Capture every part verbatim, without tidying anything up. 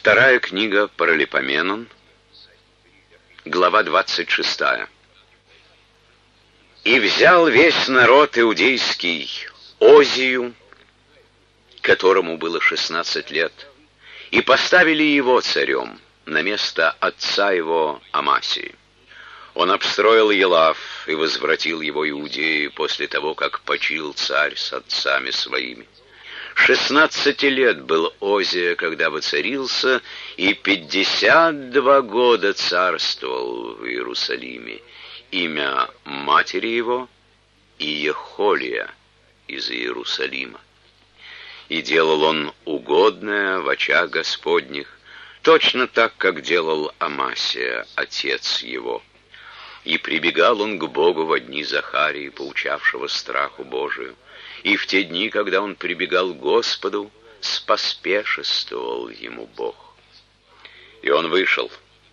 Вторая книга Паралипоменон, глава двадцать шестая. «И взял весь народ иудейский Озию, которому было шестнадцать лет, и поставили его царем на место отца его Амасии. Он обстроил Елав и возвратил его Иудеи после того, как почил царь с отцами своими. Шестнадцати лет был Озия, когда воцарился, и пятьдесят два года царствовал в Иерусалиме. Имя матери его Иехолия из Иерусалима. И делал он угодное в очах Господних, точно так, как делал Амасия, отец его. И прибегал он к Богу во дни Захарии, поучавшего страху Божию. И в те дни, когда он прибегал к Господу, споспешествовал ему Бог. И он вышел,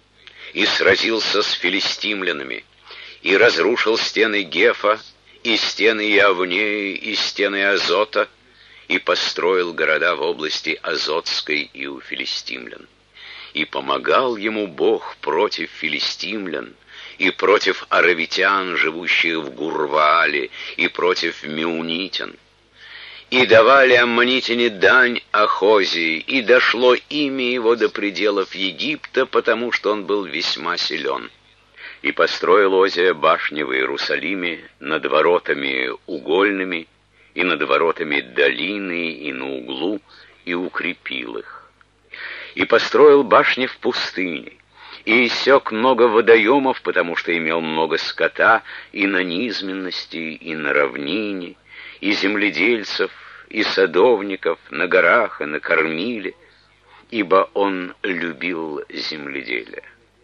и сразился с филистимлянами, и разрушил стены Гефа, и стены Иавнеи, и стены Азота, и построил города в области Азотской и у филистимлян. И помогал ему Бог против филистимлян, и против аравитян, живущих в Гурваале, и против меунитян. И давали аммонитяне дань Ахозии, и дошло имя его до пределов Египта, потому что он был весьма силен. И построил Озия башни в Иерусалиме над воротами угольными, и над воротами долины, и на углу, и укрепил их. И построил башни в пустыне, и иссек много водоемов, потому что имел много скота и на низменности, и на равнине, и земледельцев, и садовников на горах и на кормиле, ибо он любил земледелие.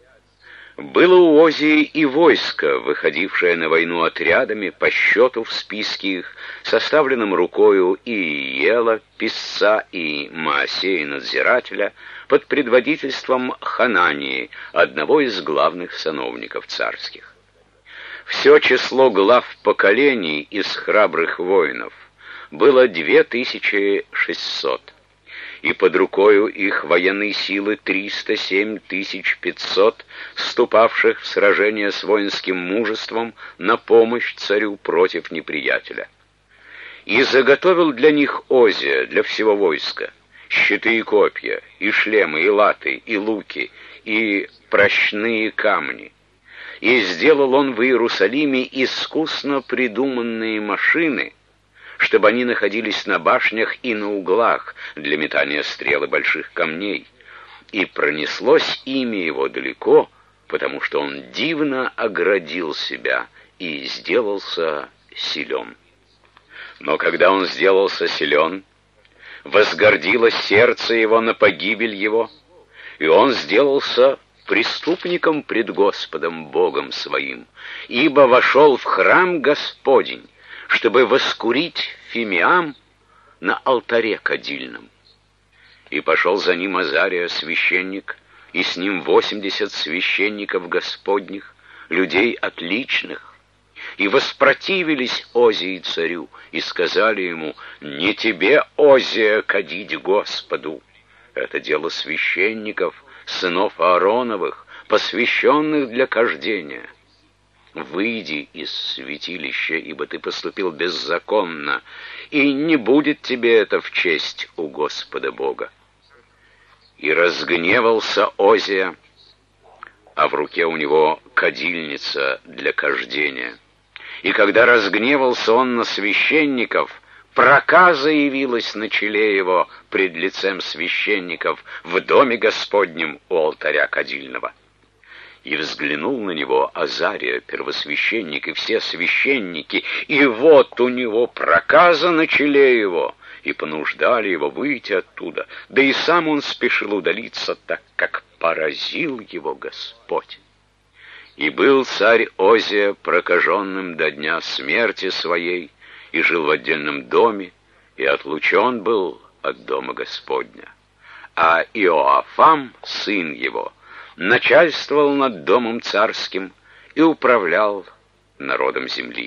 Было у Озии и войско, выходившее на войну отрядами по счету в списке их, составленном рукою и Иела, писца, и Маасея, надзирателя, под предводительством Ханании, одного из главных сановников царских. Все число глав поколений из храбрых воинов было две тысячи шестьсот, и под рукою их военной силы триста семь тысяч пятьсот, вступавших в сражение с воинским мужеством на помощь царю против неприятеля. И заготовил для них Озия, для всего войска, щиты и копья, и шлемы, и латы, и луки, и прощные камни. И сделал он в Иерусалиме искусно придуманные машины, чтобы они находились на башнях и на углах для метания стрел и больших камней. И пронеслось имя его далеко, потому что он дивно оградил себя и сделался силен. Но когда он сделался силен, возгордилось сердце его на погибель его, и он сделался преступником пред Господом Богом своим, ибо вошел в храм Господень, чтобы воскурить фимиам на алтаре кадильном. И пошел за ним Азария, священник, и с ним восемьдесят священников Господних, людей отличных, и воспротивились Озии царю, и сказали ему: «Не тебе, Озия, кадить Господу, это дело священников, сынов Аароновых, посвященных для кождения. Выйди из святилища, ибо ты поступил беззаконно, и не будет тебе это в честь у Господа Бога». И разгневался Озия, а в руке у него кадильница для кождения. И когда разгневался он на священников, проказа явилась на челе его пред лицем священников в доме Господнем у алтаря кадильного. И взглянул на него Азария, первосвященник, и все священники, и вот у него проказа на челе его, и понуждали его выйти оттуда, да и сам он спешил удалиться, так как поразил его Господь. И был царь Озия прокаженным до дня смерти своей, и жил в отдельном доме, и отлучен был от дома Господня. А Иоафам, сын его, начальствовал над домом царским и управлял народом земли.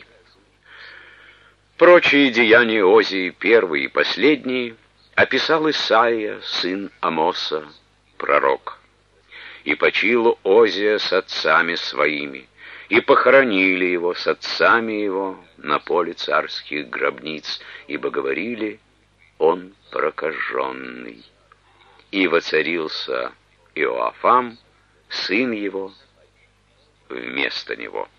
Прочие деяния Озии, первые и последние, описал Исаия, сын Амоса, пророк. И почил Озия с отцами своими, и похоронили его с отцами его на поле царских гробниц, ибо говорили, он прокаженный. И воцарился Иоафам, сын его, вместо него.